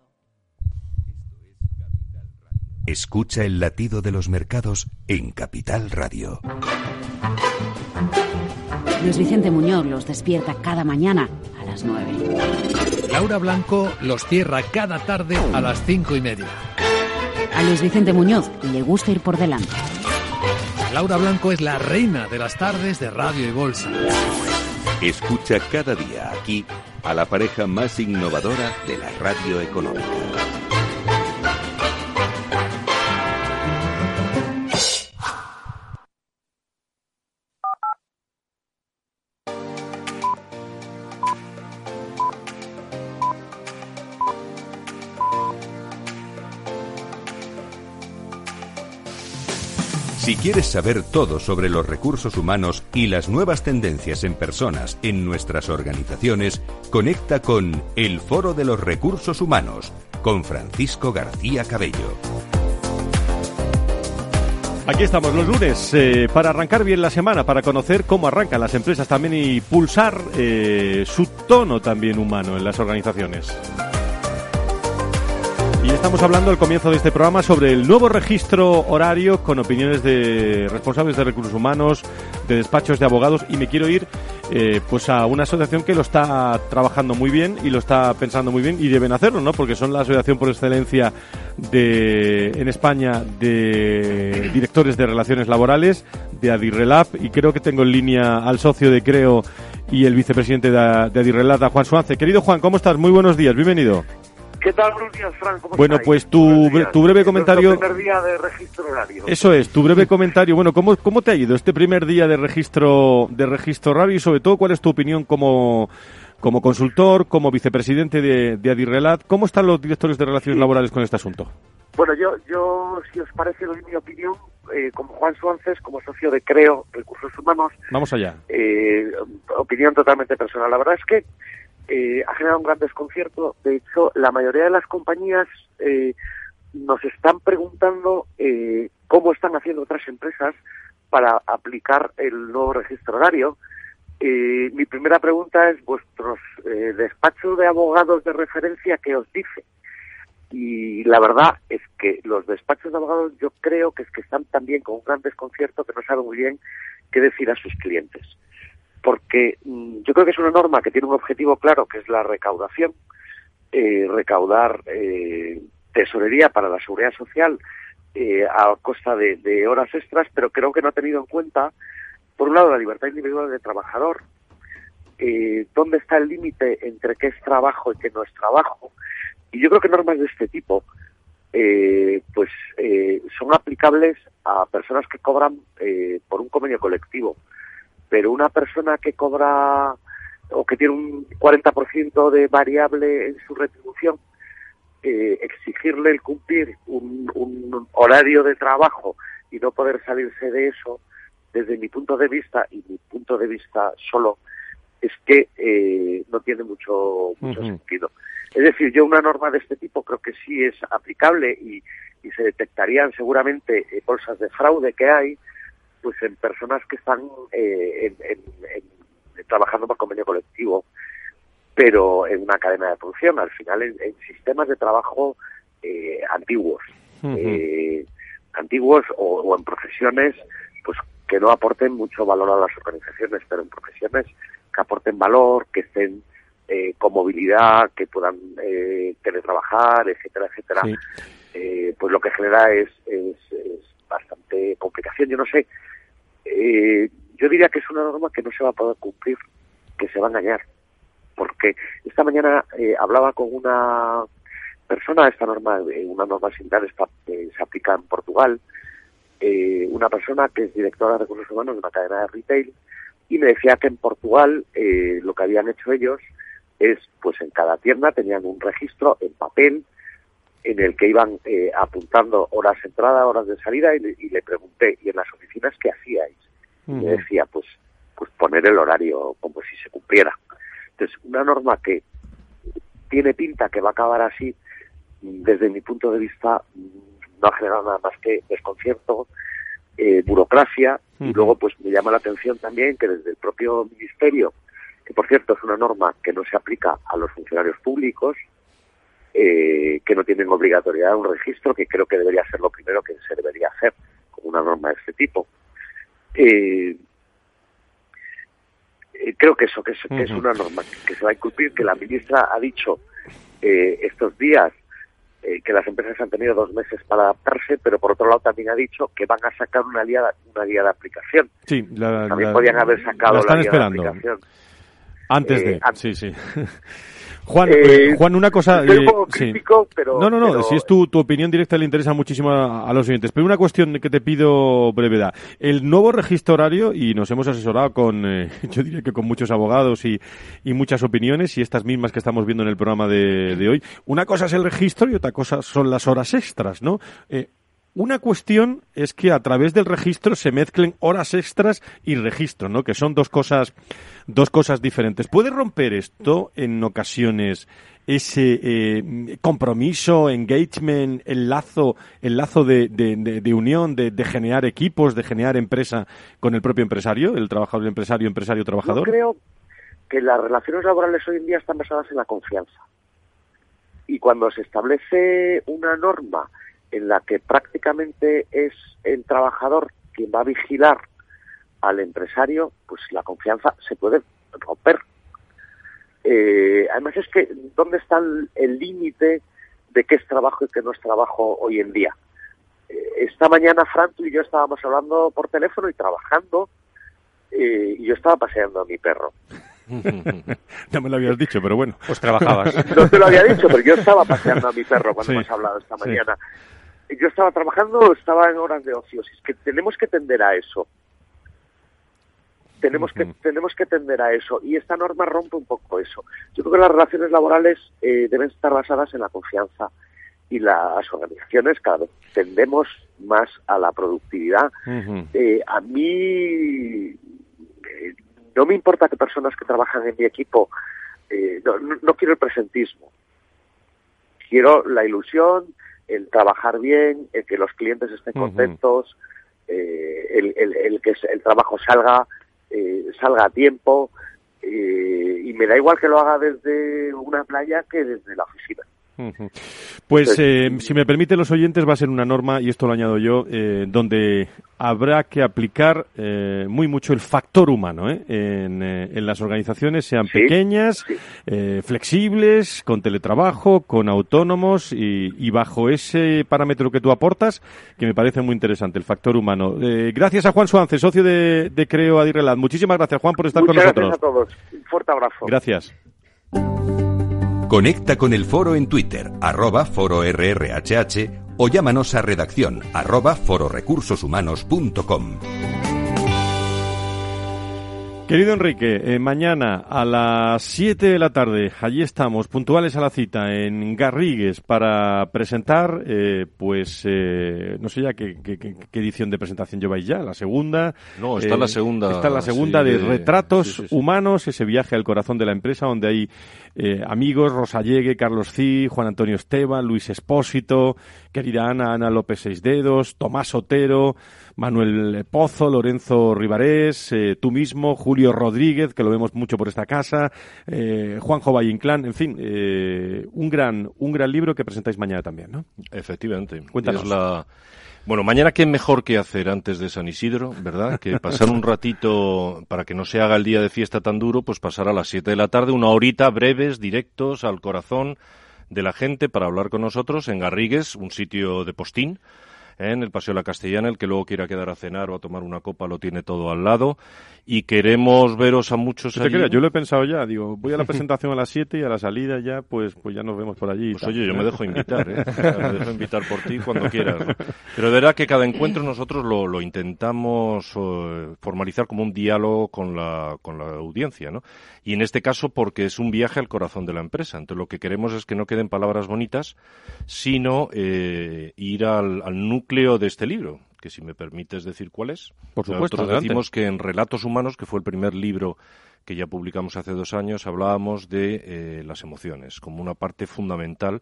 Escucha el latido de los mercados en Capital Radio. Luis Vicente Muñoz los despierta cada mañana a las 9. Laura Blanco los cierra cada tarde a las 5:30. A Luis Vicente Muñoz le gusta ir por delante. Laura Blanco es la reina de las tardes de Radio y Bolsa. Escucha cada día aquí a la pareja más innovadora de la radio económica. Si quieres saber todo sobre los recursos humanos y las nuevas tendencias en personas en nuestras organizaciones, conecta con El Foro de los Recursos Humanos con Francisco García Cabello. Aquí estamos los lunes para arrancar bien la semana, para conocer cómo arrancan las empresas también y pulsar su tono también humano en las organizaciones. Y estamos hablando al comienzo de este programa sobre el nuevo registro horario con opiniones de responsables de recursos humanos, de despachos de abogados, y me quiero ir pues a una asociación que lo está trabajando muy bien y lo está pensando muy bien, y deben hacerlo, ¿no? Porque son la asociación por excelencia en España de directores de relaciones laborales, de Adirrelab, y creo que tengo en línea al socio de Creo y el vicepresidente de Adirrelab, a Juan Suance. Querido Juan, ¿cómo estás? Muy buenos días, bienvenido. ¿Qué tal? Buenos días, Fran. ¿Cómo bueno, estáis? Pues tu breve comentario... El primer día de registro horario. Eso es, tu breve comentario. Bueno, ¿cómo te ha ido este primer día de registro horario y sobre todo cuál es tu opinión como consultor, como vicepresidente de Adirrelab? ¿Cómo están los directores de relaciones laborales con este asunto? Bueno, yo si os parece, doy mi opinión como Juan Suances, como socio de Creo Recursos Humanos. Vamos allá. Opinión totalmente personal. La verdad es que ha generado un gran desconcierto. De hecho, la mayoría de las compañías nos están preguntando cómo están haciendo otras empresas para aplicar el nuevo registro horario. Mi primera pregunta es: vuestros despachos de abogados de referencia, ¿qué os dice? Y la verdad es que los despachos de abogados, yo creo que están también con un gran desconcierto, que no saben muy bien qué decir a sus clientes. Porque yo creo que es una norma que tiene un objetivo claro, que es la recaudación, recaudar tesorería para la seguridad social a costa de horas extras, pero creo que no ha tenido en cuenta, por un lado, la libertad individual del trabajador, dónde está el límite entre qué es trabajo y qué no es trabajo. Y yo creo que normas de este tipo son aplicables a personas que cobran por un convenio colectivo. Pero una persona que cobra o que tiene un 40% de variable en su retribución, exigirle el cumplir un horario de trabajo y no poder salirse de eso, desde mi punto de vista, y mi punto de vista solo, es que no tiene mucho sentido. Es decir, yo una norma de este tipo creo que sí es aplicable y se detectarían seguramente bolsas de fraude que hay, pues en personas que están trabajando por convenio colectivo, pero en una cadena de producción, al final en sistemas de trabajo antiguos, antiguos o en profesiones pues que no aporten mucho valor a las organizaciones, pero en profesiones que aporten valor, que estén con movilidad, que puedan teletrabajar, etcétera, etcétera. Sí. Pues lo que genera es bastante complicación. Yo no sé, yo diría que es una norma que no se va a poder cumplir, que se va a engañar, porque esta mañana hablaba con una persona. Esta norma, una norma similar, se aplica en Portugal, una persona que es directora de recursos humanos de una cadena de retail, y me decía que en Portugal lo que habían hecho ellos es, pues en cada tienda tenían un registro en papel en el que iban apuntando horas de entrada, horas de salida, y le pregunté, ¿y en las oficinas qué hacíais? Y me decía, pues poner el horario como si se cumpliera. Entonces, una norma que tiene pinta que va a acabar así, desde mi punto de vista, no ha generado nada más que desconcierto, burocracia, y luego pues me llama la atención también que desde el propio ministerio, que por cierto es una norma que no se aplica a los funcionarios públicos, que no tienen obligatoriedad de un registro, que creo que debería ser lo primero que se debería hacer con una norma de este tipo. Creo que eso, que es una norma que se va a incumplir, que la ministra ha dicho estos días que las empresas han tenido 2 meses para adaptarse, pero por otro lado también ha dicho que van a sacar una guía de aplicación. Sí, también podían haber sacado la guía de aplicación. Antes de... Sí. Juan, una cosa... Estoy un poco crítico, pero... No, si es tu opinión directa le interesa muchísimo a los oyentes. Pero una cuestión que te pido brevedad. El nuevo registro horario, y nos hemos asesorado con, yo diría que con muchos abogados y muchas opiniones, y estas mismas que estamos viendo en el programa de hoy. Una cosa es el registro y otra cosa son las horas extras, ¿no? Una cuestión es que a través del registro se mezclen horas extras y registro, ¿no? Que son dos cosas diferentes. ¿Puede romper esto en ocasiones ese compromiso, engagement, el lazo de unión, de generar equipos, de generar empresa con el propio empresario, el trabajador, empresario, trabajador? Yo creo que las relaciones laborales hoy en día están basadas en la confianza. Y cuando se establece una norma en la que prácticamente es el trabajador quien va a vigilar al empresario, pues la confianza se puede romper. Además es que, ¿dónde está el límite de qué es trabajo y qué no es trabajo hoy en día? Esta mañana Fran, tú y yo estábamos hablando por teléfono y trabajando, y yo estaba paseando a mi perro. No me lo habías dicho, pero bueno. Pues trabajabas. No te lo había dicho, pero yo estaba paseando a mi perro cuando hemos hablado esta mañana. Yo estaba trabajando, estaba en horas de ocio. Es que tenemos que tender a eso. Tenemos que tender a eso, y esta norma rompe un poco eso. Yo creo que las relaciones laborales deben estar basadas en la confianza, y las organizaciones cada vez tendemos más a la productividad. A mí no me importa que personas que trabajan en mi equipo, no quiero el presentismo, quiero la ilusión, el trabajar bien, el que los clientes estén contentos, el que el trabajo salga a tiempo, y me da igual que lo haga desde una playa que desde la oficina. Pues si me permiten los oyentes, va a ser una norma, y esto lo añado yo, donde habrá que aplicar muy mucho el factor humano en las organizaciones, sean pequeñas, flexibles, con teletrabajo, con autónomos, y bajo ese parámetro que tú aportas, que me parece muy interesante, el factor humano. Gracias a Juan Suance, socio de Creo Adirrelat. Muchísimas gracias, Juan, por estar con nosotros. Muchas gracias a todos. Un fuerte abrazo. Gracias. Conecta con el foro en Twitter, @fororrhh, o llámanos a redacción @fororecursoshumanos.com. Querido Enrique, mañana a las 7 de la tarde, allí estamos, puntuales a la cita, en Garrigues, para presentar, no sé ya qué edición de presentación lleváis ya, la segunda. No, está la segunda. Está la segunda de Retratos Humanos, ese viaje al corazón de la empresa, donde hay amigos, Rosa Llegue, Carlos Cid, Juan Antonio Esteban, Luis Espósito, querida Ana López Seisdedos, Tomás Otero, Manuel Pozo, Lorenzo Rivarés, tú mismo, Julio Rodríguez, que lo vemos mucho por esta casa, Juanjo Valle Inclán, en fin, un gran libro que presentáis mañana también, ¿no? Efectivamente. Cuéntanos. Bueno, mañana qué mejor que hacer antes de San Isidro, ¿verdad? Que pasar un ratito, para que no se haga el día de fiesta tan duro, pues pasar a las 7 de la tarde, una horita, breves, directos, al corazón de la gente, para hablar con nosotros en Garrigues, un sitio de postín, en el Paseo de la Castellana. El que luego quiera quedar a cenar o a tomar una copa lo tiene todo al lado, y queremos veros a muchos allí. Yo lo he pensado ya, digo, voy a la presentación a las 7 y a la salida ya, pues ya nos vemos por allí. Pues oye, yo me dejo invitar, me dejo invitar por ti cuando quieras, ¿no? Pero de verdad que cada encuentro nosotros lo intentamos formalizar como un diálogo con la audiencia, ¿no? Y en este caso porque es un viaje al corazón de la empresa. Entonces lo que queremos es que no queden palabras bonitas, sino ir al núcleo de este libro, que si me permites decir cuál es. Por supuesto, nosotros decimos que en Relatos Humanos, que fue el primer libro que ya publicamos hace 2 años, hablábamos de las emociones como una parte fundamental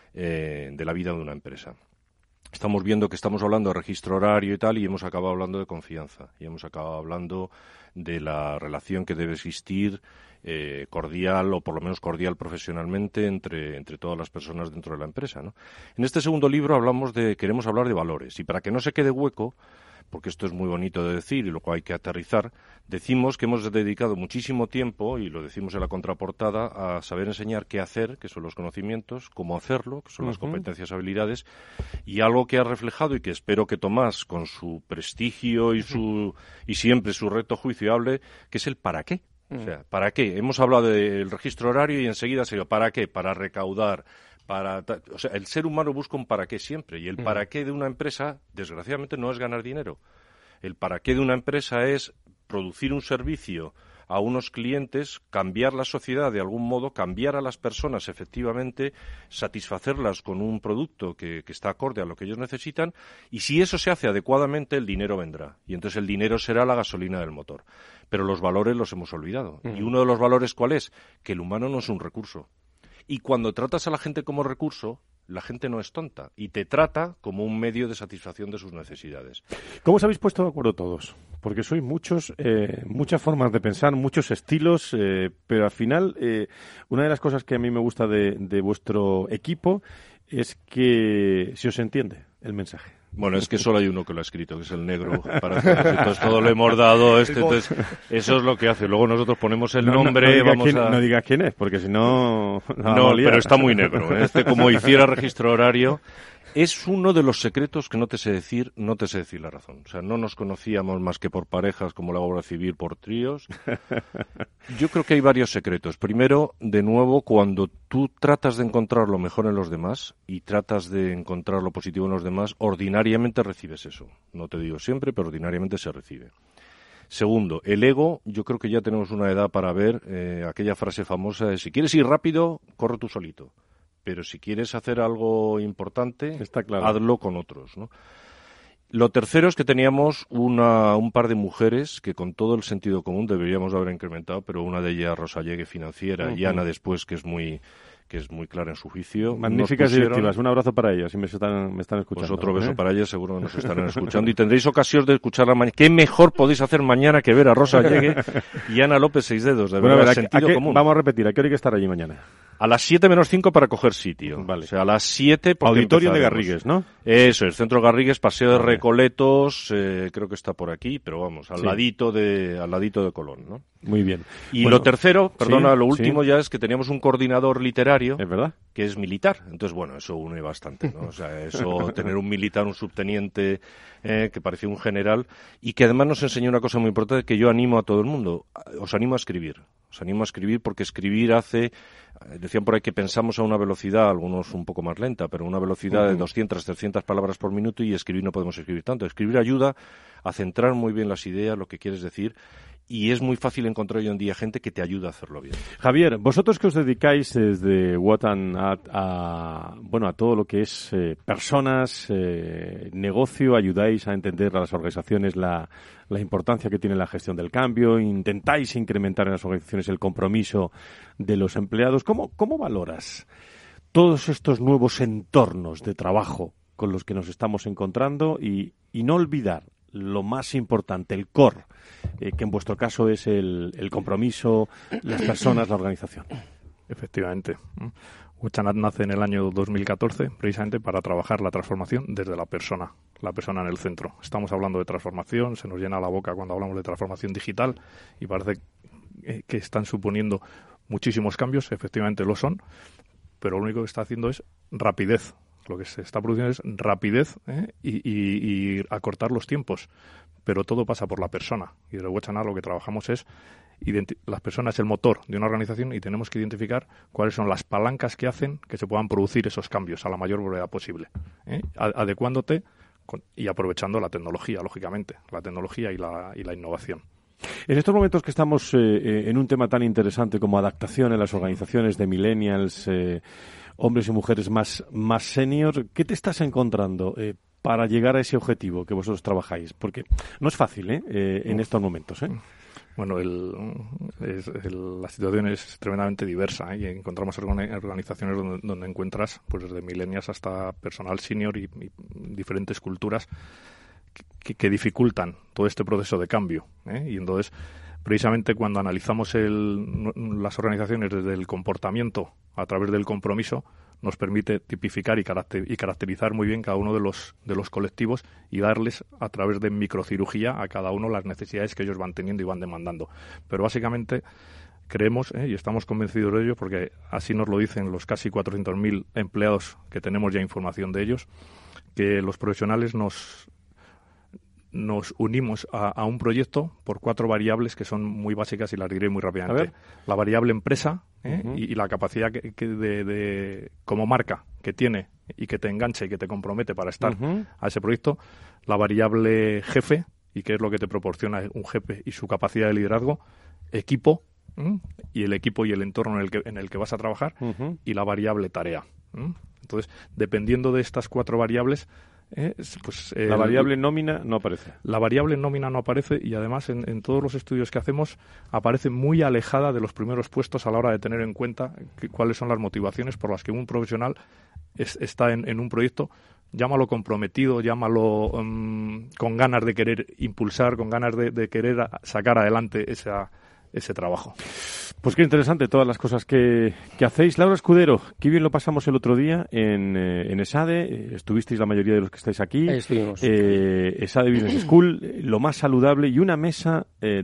de la vida de una empresa. Estamos viendo que estamos hablando de registro horario y tal, y hemos acabado hablando de confianza, y hemos acabado hablando de la relación que debe existir cordial, o por lo menos cordial profesionalmente, entre todas las personas dentro de la empresa, ¿no? En este segundo libro queremos hablar de valores, y para que no se quede hueco, porque esto es muy bonito de decir y luego hay que aterrizar, decimos que hemos dedicado muchísimo tiempo, y lo decimos en la contraportada, a saber enseñar qué hacer, que son los conocimientos, cómo hacerlo, que son las competencias, habilidades, y algo que ha reflejado y que espero que Tomás, con su prestigio y siempre su recto juicio, hable, que es el para qué. O sea, ¿para qué? Hemos hablado del registro horario y enseguida se dio ¿para qué? Para recaudar, o sea, el ser humano busca un para qué siempre, y el para qué de una empresa, desgraciadamente, no es ganar dinero. El para qué de una empresa es producir un servicio a unos clientes, cambiar la sociedad de algún modo, cambiar a las personas efectivamente, satisfacerlas con un producto que está acorde a lo que ellos necesitan, y si eso se hace adecuadamente, el dinero vendrá. Y entonces el dinero será la gasolina del motor. Pero los valores los hemos olvidado. Y uno de los valores, ¿cuál es? Que el humano no es un recurso. Y cuando tratas a la gente como recurso, la gente no es tonta y te trata como un medio de satisfacción de sus necesidades. ¿Cómo os habéis puesto de acuerdo todos? Porque sois muchos, muchas formas de pensar, muchos estilos, pero al final una de las cosas que a mí me gusta de vuestro equipo es que se os entiende el mensaje. Bueno, es que solo hay uno que lo ha escrito, que es el negro. Entonces todo lo hemos dado. Entonces, eso es lo que hace. Luego nosotros ponemos el nombre. No digas quién es, porque si no... No, pero está muy negro. Como hiciera registro horario. Es uno de los secretos que no te sé decir la razón. O sea, no nos conocíamos más que por parejas, como la obra civil, por tríos. Yo creo que hay varios secretos. Primero, de nuevo, cuando tú tratas de encontrar lo mejor en los demás y tratas de encontrar lo positivo en los demás, ordinariamente recibes eso. No te digo siempre, pero ordinariamente se recibe. Segundo, el ego, yo creo que ya tenemos una edad para ver aquella frase famosa de si quieres ir rápido, corre tú solito. Pero si quieres hacer algo importante, hazlo con otros, ¿no? Lo tercero es que teníamos un par de mujeres que con todo el sentido común deberíamos haber incrementado, pero una de ellas, Rosa Llegue, financiera, y Ana después, que es muy clara en su juicio. Magníficas directivas. Un abrazo para ellas, si me están escuchando. Pues otro beso para ellas, seguro que nos estarán escuchando. Y tendréis ocasión de escucharla mañana. ¿Qué mejor podéis hacer mañana que ver a Rosa Llegue y Ana López Seis Dedos? De verdad, sentido común. Vamos a repetir, ¿a qué hora hay que estar allí mañana? A las 7 menos 5 para coger sitio. Vale. O sea, a las 7... Auditorio de Garrigues, ¿no? Eso es, Centro Garrigues, Paseo de Recoletos, creo que está por aquí, pero vamos, al ladito de Colón, ¿no? Muy bien. Y lo tercero, lo último ya es que teníamos un coordinador literario, ¿es verdad?, que es militar. Entonces, bueno, eso une bastante, ¿no? O sea, eso, tener un militar, un subteniente, que parecía un general, y que además nos enseñó una cosa muy importante que yo animo a todo el mundo. Os animo a escribir. Os animo a escribir porque escribir hace... Decían por ahí que pensamos a una velocidad, algunos un poco más lenta, pero una velocidad de 200, 300 palabras por minuto, y escribir no podemos escribir tanto. Escribir ayuda a centrar muy bien las ideas, lo que quieres decir, y es muy fácil encontrar hoy en día gente que te ayuda a hacerlo bien. Javier, vosotros que os dedicáis desde Watan a todo lo que es personas, negocio, ayudáis a entender a las organizaciones la importancia que tiene la gestión del cambio, intentáis incrementar en las organizaciones el compromiso de los empleados. ¿Cómo valoras todos estos nuevos entornos de trabajo con los que nos estamos encontrando y no olvidar lo más importante, el core, que en vuestro caso es el compromiso, las personas, la organización? Efectivamente. Wechanat nace en el año 2014 precisamente para trabajar la transformación desde la persona en el centro. Estamos hablando de transformación, se nos llena la boca cuando hablamos de transformación digital y parece que están suponiendo muchísimos cambios, efectivamente lo son, pero lo único que está haciendo es rapidez. Lo que se está produciendo es rapidez y acortar los tiempos, pero todo pasa por la persona. Y desde Wechanat lo que trabajamos es las personas es el motor de una organización y tenemos que identificar cuáles son las palancas que hacen que se puedan producir esos cambios a la mayor brevedad posible, adecuándote y aprovechando la tecnología, lógicamente, la tecnología y la innovación. En estos momentos que estamos en un tema tan interesante como adaptación en las organizaciones de millennials, hombres y mujeres más senior, ¿qué te estás encontrando para llegar a ese objetivo que vosotros trabajáis? Porque no es fácil en estos momentos. Bueno, la situación es tremendamente diversa y encontramos organizaciones donde encuentras pues desde millennials hasta personal senior y diferentes culturas que dificultan todo este proceso de cambio. Y entonces, precisamente cuando analizamos las organizaciones desde el comportamiento a través del compromiso, nos permite tipificar y caracterizar muy bien cada uno de los colectivos y darles a través de microcirugía a cada uno las necesidades que ellos van teniendo y van demandando. Pero básicamente creemos, y estamos convencidos de ello, porque así nos lo dicen los casi 400.000 empleados que tenemos ya información de ellos, que los profesionales nos unimos a un proyecto por 4 variables que son muy básicas y las diré muy rápidamente. La variable empresa y la capacidad de como marca que tiene y que te enganche y que te compromete para estar a ese proyecto. La variable jefe, y qué es lo que te proporciona un jefe y su capacidad de liderazgo. equipo, y el equipo y el entorno en el que vas a trabajar, y la variable tarea. Entonces, dependiendo de estas 4 variables, la variable nómina no aparece. La variable nómina no aparece, y además en todos los estudios que hacemos aparece muy alejada de los primeros puestos a la hora de tener en cuenta cuáles son las motivaciones por las que un profesional está en un proyecto. Llámalo comprometido, llámalo con ganas de querer impulsar, con ganas de querer sacar adelante ese trabajo. Pues qué interesante todas las cosas que hacéis. Laura Escudero, qué bien lo pasamos el otro día en ESADE. Estuvisteis la mayoría de los que estáis aquí. Estuvimos. ESADE Business School, lo más saludable, y una mesa de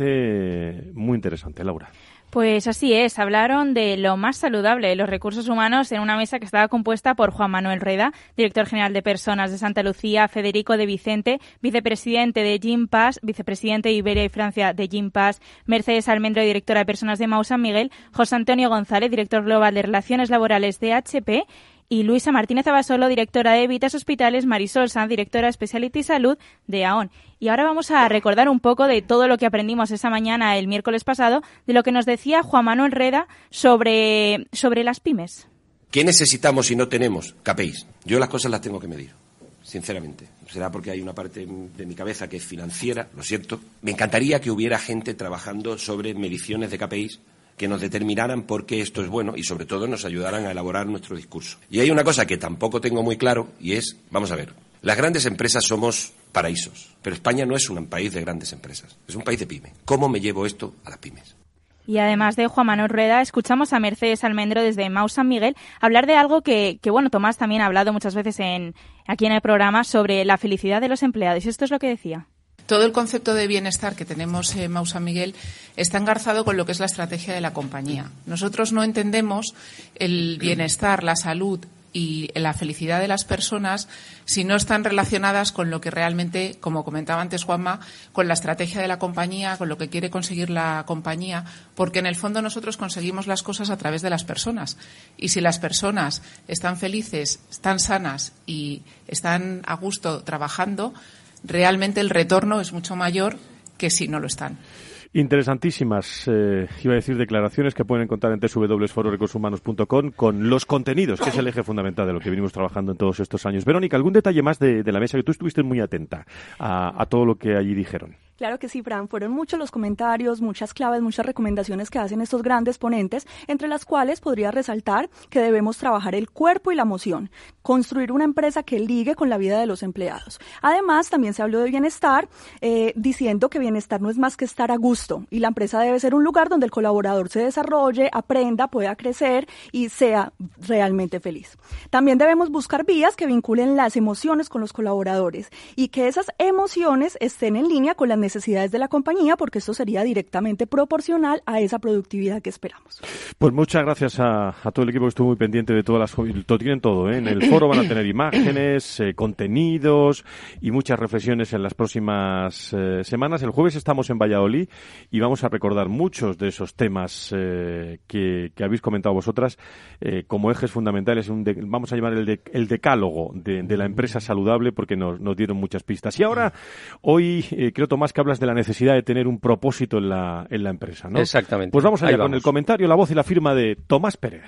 debate muy interesante. Laura. Pues así es, hablaron de lo más saludable de los recursos humanos en una mesa que estaba compuesta por Juan Manuel Reda, director general de Personas de Santa Lucía, Federico de Vicente, vicepresidente de Gympass, vicepresidente de Iberia y Francia de Gympass, Mercedes Almendro, directora de Personas de Mau San Miguel, José Antonio González, director global de Relaciones Laborales de HP, y Luisa Martínez Abasolo, directora de Vitas Hospitales, Marisol Sanz, directora de Speciality Salud de AON. Y ahora vamos a recordar un poco de todo lo que aprendimos esa mañana, el miércoles pasado, de lo que nos decía Juan Manuel Reda sobre las pymes. ¿Qué necesitamos si no tenemos KPIs? Yo las cosas las tengo que medir, sinceramente. Será porque hay una parte de mi cabeza que es financiera, lo siento. Me encantaría que hubiera gente trabajando sobre mediciones de KPIs que nos determinaran por qué esto es bueno y, sobre todo, nos ayudaran a elaborar nuestro discurso. Y hay una cosa que tampoco tengo muy claro, y es, vamos a ver, las grandes empresas somos paraísos, pero España no es un país de grandes empresas, es un país de pymes. ¿Cómo me llevo esto a las pymes? Y además de Juan Manuel Rueda, escuchamos a Mercedes Almendro desde Mau San Miguel hablar de algo que bueno, Tomás también ha hablado muchas veces aquí en el programa, sobre la felicidad de los empleados. Y esto es lo que decía. Todo el concepto de bienestar que tenemos en Mau San Miguel está engarzado con lo que es la estrategia de la compañía. Nosotros no entendemos el bienestar, la salud y la felicidad de las personas si no están relacionadas con lo que realmente, como comentaba antes Juanma, con la estrategia de la compañía, con lo que quiere conseguir la compañía, porque en el fondo nosotros conseguimos las cosas a través de las personas. Y si las personas están felices, están sanas y están a gusto trabajando, realmente el retorno es mucho mayor que si no lo están. Interesantísimas, iba a decir, declaraciones que pueden encontrar en www.fororecursoshumanos.com con los contenidos, que es el eje fundamental de lo que venimos trabajando en todos estos años. Verónica, ¿algún detalle más de la mesa? Que tú estuviste muy atenta a todo lo que allí dijeron. Claro que sí, Fran. Fueron muchos los comentarios, muchas claves, muchas recomendaciones que hacen estos grandes ponentes, entre las cuales podría resaltar que debemos trabajar el cuerpo y la emoción, construir una empresa que ligue con la vida de los empleados. Además, también se habló de bienestar, diciendo que bienestar no es más que estar a gusto, y la empresa debe ser un lugar donde el colaborador se desarrolle, aprenda, pueda crecer y sea realmente feliz. También debemos buscar vías que vinculen las emociones con los colaboradores y que esas emociones estén en línea con las necesidades de la compañía, porque esto sería directamente proporcional a esa productividad que esperamos. Pues muchas gracias a todo el equipo que estuvo muy pendiente de todas las... Tienen todo, ¿eh? En el foro van a tener imágenes, contenidos y muchas reflexiones en las próximas semanas. El jueves estamos en Valladolid y vamos a recordar muchos de esos temas que habéis comentado vosotras como ejes fundamentales. Vamos a llamar el decálogo de la empresa saludable, porque nos dieron muchas pistas. Y ahora, hoy creo, Tomás, que hablas de la necesidad de tener un propósito en la empresa, ¿no? Exactamente. Pues vamos allá con el comentario, la voz y la firma de Tomás Pérez.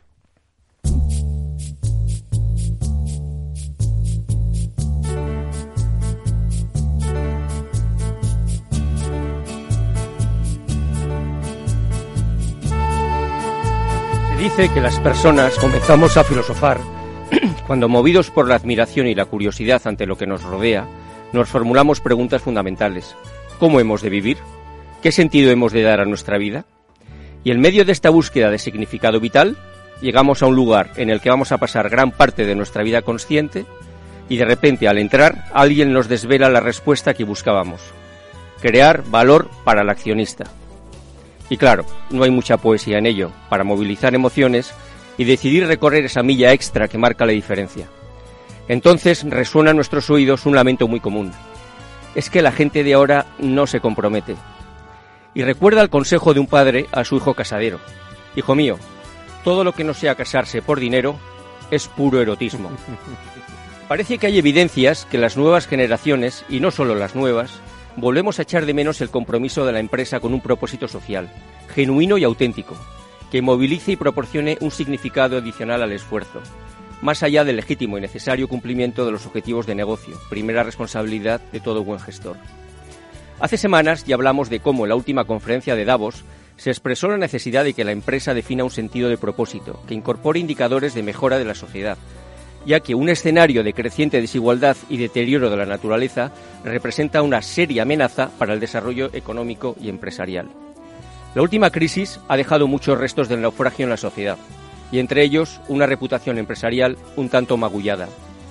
Se dice que las personas comenzamos a filosofar cuando, movidos por la admiración y la curiosidad ante lo que nos rodea, nos formulamos preguntas fundamentales. ¿Cómo hemos de vivir? ¿Qué sentido hemos de dar a nuestra vida? Y en medio de esta búsqueda de significado vital, llegamos a un lugar en el que vamos a pasar gran parte de nuestra vida consciente y de repente, al entrar, alguien nos desvela la respuesta que buscábamos: crear valor para el accionista. Y claro, no hay mucha poesía en ello para movilizar emociones y decidir recorrer esa milla extra que marca la diferencia. Entonces resuena en nuestros oídos un lamento muy común: es que la gente de ahora no se compromete. Y recuerda el consejo de un padre a su hijo casadero: hijo mío, todo lo que no sea casarse por dinero es puro erotismo. Parece que hay evidencias que las nuevas generaciones, y no solo las nuevas, volvemos a echar de menos el compromiso de la empresa con un propósito social, genuino y auténtico, que movilice y proporcione un significado adicional al esfuerzo, más allá del legítimo y necesario cumplimiento de los objetivos de negocio, primera responsabilidad de todo buen gestor. Hace semanas ya hablamos de cómo en la última conferencia de Davos se expresó la necesidad de que la empresa defina un sentido de propósito, que incorpore indicadores de mejora de la sociedad, ya que un escenario de creciente desigualdad y deterioro de la naturaleza representa una seria amenaza para el desarrollo económico y empresarial. La última crisis ha dejado muchos restos del naufragio en la sociedad, y entre ellos una reputación empresarial un tanto magullada.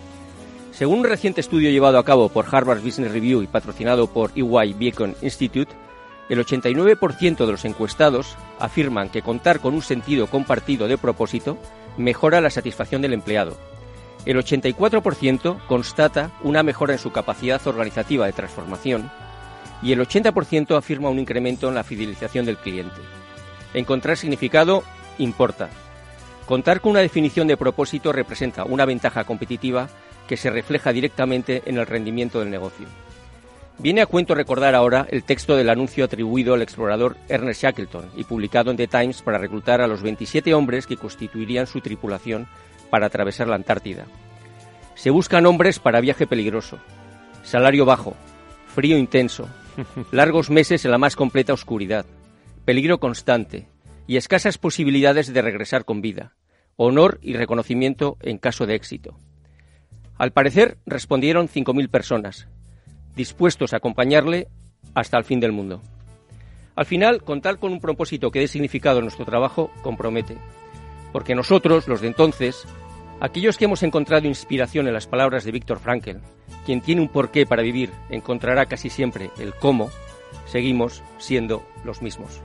Según un reciente estudio llevado a cabo por Harvard Business Review y patrocinado por EY Beacon Institute, el 89% de los encuestados afirman que contar con un sentido compartido de propósito mejora la satisfacción del empleado. El 84% constata una mejora en su capacidad organizativa de transformación y el 80% afirma un incremento en la fidelización del cliente. Encontrar significado importa. Contar con una definición de propósito representa una ventaja competitiva que se refleja directamente en el rendimiento del negocio. Viene a cuento recordar ahora el texto del anuncio atribuido al explorador Ernest Shackleton y publicado en The Times para reclutar a los 27 hombres que constituirían su tripulación para atravesar la Antártida. Se buscan hombres para viaje peligroso, salario bajo, frío intenso, largos meses en la más completa oscuridad, peligro constante y escasas posibilidades de regresar con vida, honor y reconocimiento en caso de éxito. Al parecer respondieron 5.000 personas, dispuestos a acompañarle hasta el fin del mundo. Al final, contar con un propósito que dé significado a nuestro trabajo compromete, porque nosotros, los de entonces, aquellos que hemos encontrado inspiración en las palabras de Viktor Frankl, quien tiene un porqué para vivir encontrará casi siempre el cómo, seguimos siendo los mismos.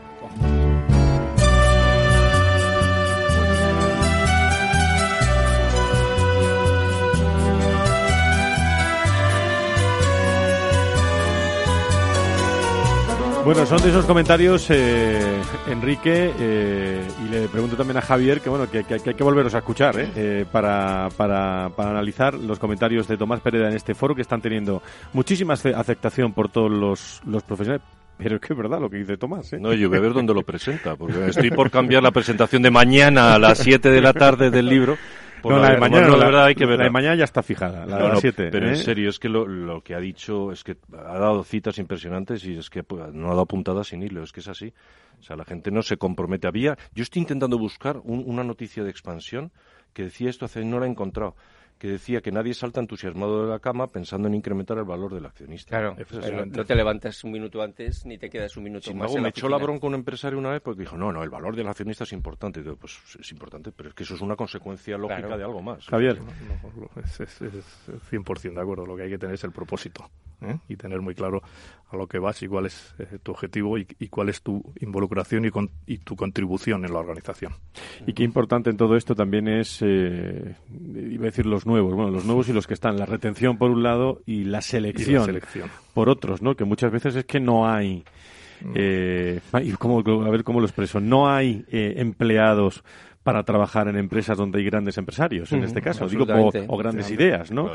Bueno, son de esos comentarios, Enrique, y le pregunto también a Javier que bueno que hay que volveros a escuchar para analizar los comentarios de Tomás Pereda en este foro, que están teniendo muchísima aceptación por todos los profesionales. Pero es que es verdad lo que dice Tomás, ¿eh? No, yo voy a ver dónde lo presenta, porque estoy por cambiar la presentación de mañana a las 7 de la tarde del libro. No, la de mañana, la verdad hay que ver. La de mañana ya está fijada, la de las 7. Pero en serio, es que lo que ha dicho es que ha dado citas impresionantes y es que no ha dado puntadas sin hilo, es que es así. O sea, la gente no se compromete. Yo estoy intentando buscar una noticia de expansión que decía esto, no la he encontrado, que decía que nadie salta entusiasmado de la cama pensando en incrementar el valor del accionista. Claro, no te levantas un minuto antes ni te quedas un minuto más. Me echó la bronca un empresario una vez porque dijo, no, el valor del accionista es importante. Y digo, pues es importante, pero es que eso es una consecuencia lógica de algo más. Javier. Es 100% de acuerdo. Lo que hay que tener es el propósito, y tener muy claro a lo que vas y cuál es tu objetivo y cuál es tu involucración y tu contribución en la organización. Y qué importante en todo esto también es, iba a decir los nuevos y los que están, la retención por un lado y la selección por otros, ¿no? Que muchas veces es que no hay, a ver cómo lo expreso, no hay empleados para trabajar en empresas donde hay grandes empresarios, en este caso, o grandes ideas, ¿no?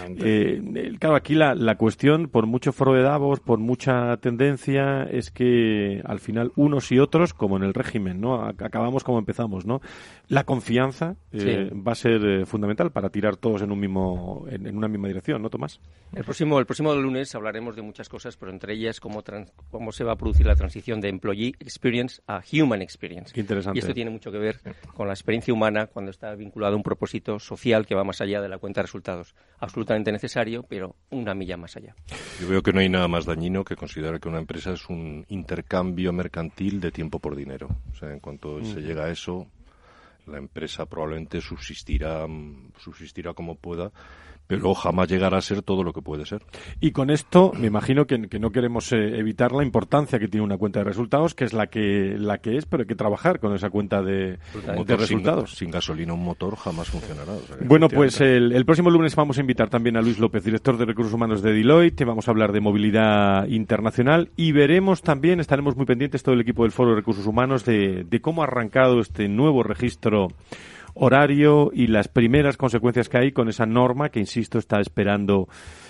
Claro, aquí la cuestión, por mucho foro de Davos, por mucha tendencia, es que al final unos y otros, como en el régimen, ¿no? Acabamos como empezamos, ¿no? La confianza va a ser fundamental para tirar todos en una misma dirección, ¿no, Tomás? El próximo lunes hablaremos de muchas cosas, pero entre ellas cómo se va a producir la transición de Employee Experience a Human Experience. Qué interesante. Y esto tiene mucho que ver con la experiencia humana cuando está vinculado a un propósito social que va más allá de la cuenta de resultados. Absolutamente necesario, pero una milla más allá. Yo veo que no hay nada más dañino que considerar que una empresa es un intercambio mercantil de tiempo por dinero. O sea, en cuanto se llega a eso, la empresa probablemente subsistirá como pueda, pero jamás llegará a ser todo lo que puede ser. Y con esto, me imagino que no queremos evitar la importancia que tiene una cuenta de resultados, que es la que es, pero hay que trabajar con esa cuenta de resultados. Sin gasolina un motor jamás funcionará. O sea, bueno, pues el próximo lunes vamos a invitar también a Luis López, director de Recursos Humanos de Deloitte. Vamos a hablar de movilidad internacional y veremos también, estaremos muy pendientes todo el equipo del Foro de Recursos Humanos de cómo ha arrancado este nuevo registro horario y las primeras consecuencias que hay con esa norma que, insisto, está esperando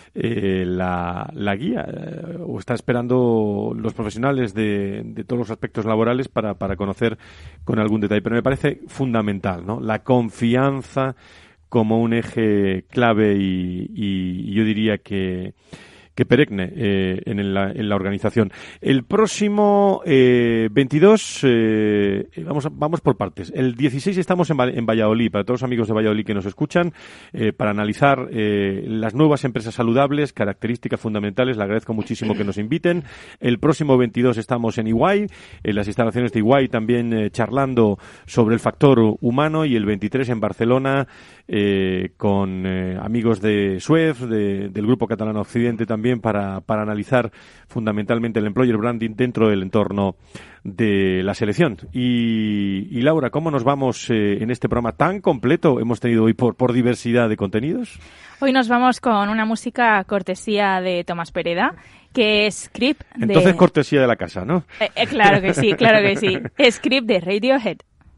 la guía o está esperando los profesionales de todos los aspectos laborales para conocer con algún detalle. Pero me parece fundamental, ¿no? La confianza como un eje clave y yo diría que peregne en la organización. El próximo 22, vamos por partes. El 16 estamos en Valladolid, para todos los amigos de Valladolid que nos escuchan, para analizar las nuevas empresas saludables, características fundamentales. Le agradezco muchísimo que nos inviten. El próximo 22 estamos en Iguay, en las instalaciones de Iguay, también charlando sobre el factor humano, y el 23 en Barcelona con amigos de Suez, del Grupo Catalán Occidente también, para analizar fundamentalmente el employer branding dentro del entorno de la selección. Y Laura, ¿cómo nos vamos en este programa tan completo hemos tenido hoy por diversidad de contenidos? Hoy nos vamos con una música cortesía de Tomás Pereda, que es Script de... Entonces cortesía de la casa, ¿no? Claro que sí, claro que sí. Script de Radiohead.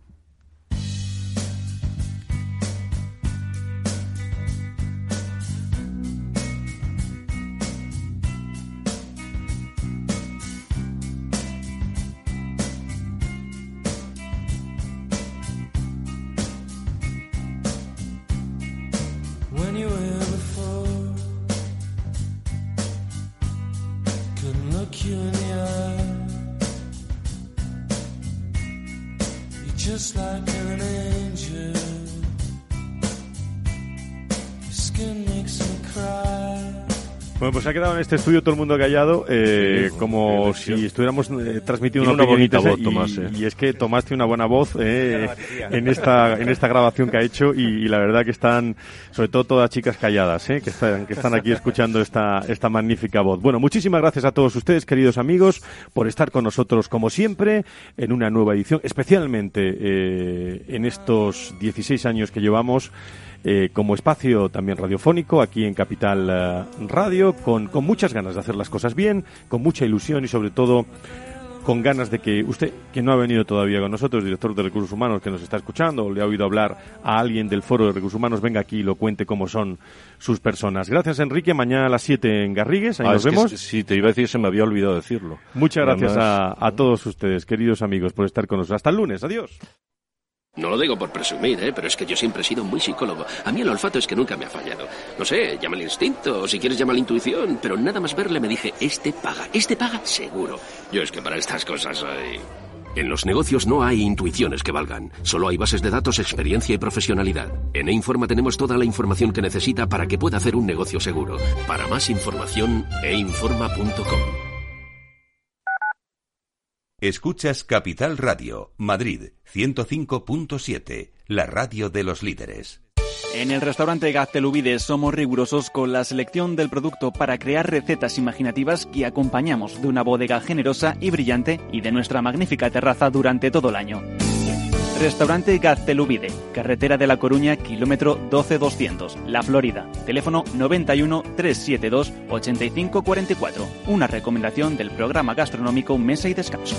Just like an angel, your skin makes me cry. Bueno, pues ha quedado en este estudio todo el mundo callado, como si estuviéramos transmitiendo una bonita voz, Tomás. Y es que Tomás tiene una buena voz en esta grabación que ha hecho, y la verdad que están, sobre todo todas chicas calladas, que están aquí escuchando esta magnífica voz. Bueno, muchísimas gracias a todos ustedes, queridos amigos, por estar con nosotros como siempre en una nueva edición, especialmente en estos 16 años que llevamos como espacio también radiofónico aquí en Capital Radio, con muchas ganas de hacer las cosas bien, con mucha ilusión y sobre todo con ganas de que usted, que no ha venido todavía con nosotros, director de Recursos Humanos, que nos está escuchando, o le ha oído hablar a alguien del Foro de Recursos Humanos, venga aquí y lo cuente cómo son sus personas. Gracias, Enrique. Mañana a las 7 en Garrigues, ahí nos vemos. Sí, te iba a decir, se me había olvidado decirlo. Muchas gracias a todos ustedes, queridos amigos, por estar con nosotros. Hasta el lunes. Adiós. No lo digo por presumir, pero es que yo siempre he sido muy psicólogo. A mí el olfato es que nunca me ha fallado. No sé, llámale instinto, o si quieres llámale intuición, pero nada más verle me dije, este paga seguro. Yo es que para estas cosas soy... En los negocios no hay intuiciones que valgan, solo hay bases de datos, experiencia y profesionalidad. En E-Informa tenemos toda la información que necesita para que pueda hacer un negocio seguro. Para más información, einforma.com. Escuchas Capital Radio, Madrid, 105.7, la radio de los líderes. En el restaurante Gaztelubides somos rigurosos con la selección del producto para crear recetas imaginativas que acompañamos de una bodega generosa y brillante y de nuestra magnífica terraza durante todo el año. Restaurante Gaztelubide, carretera de La Coruña, kilómetro 12200, La Florida. Teléfono 91 372 8544. Una recomendación del programa gastronómico Mesa y Descanso.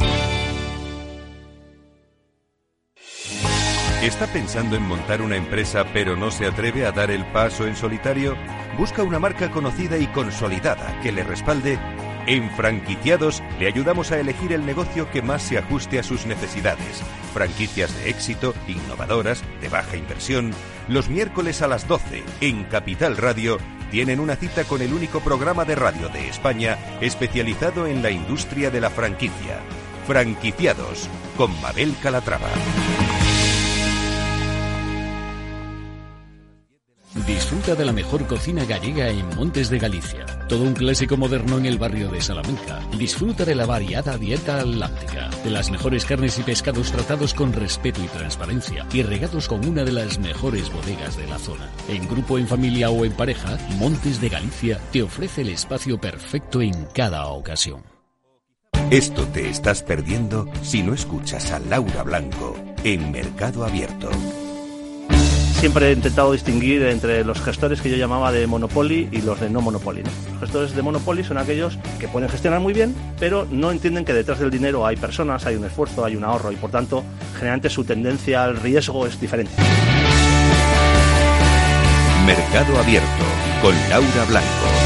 ¿Está pensando en montar una empresa pero no se atreve a dar el paso en solitario? ¿Busca una marca conocida y consolidada que le respalde? En Franquiciados le ayudamos a elegir el negocio que más se ajuste a sus necesidades. Franquicias de éxito, innovadoras, de baja inversión. Los miércoles a las 12 en Capital Radio tienen una cita con el único programa de radio de España especializado en la industria de la franquicia. Franquiciados con Mabel Calatrava. Disfruta de la mejor cocina gallega en Montes de Galicia. Todo un clásico moderno en el barrio de Salamanca. Disfruta de la variada dieta atlántica, de las mejores carnes y pescados tratados con respeto y transparencia y regados con una de las mejores bodegas de la zona. En grupo, en familia o en pareja, Montes de Galicia te ofrece el espacio perfecto en cada ocasión. Esto te estás perdiendo si no escuchas a Laura Blanco en Mercado Abierto. Siempre he intentado distinguir entre los gestores que yo llamaba de Monopoly y los de no Monopoly, ¿no? Los gestores de Monopoly son aquellos que pueden gestionar muy bien, pero no entienden que detrás del dinero hay personas, hay un esfuerzo, hay un ahorro y por tanto generalmente su tendencia al riesgo es diferente. Mercado Abierto con Laura Blanco.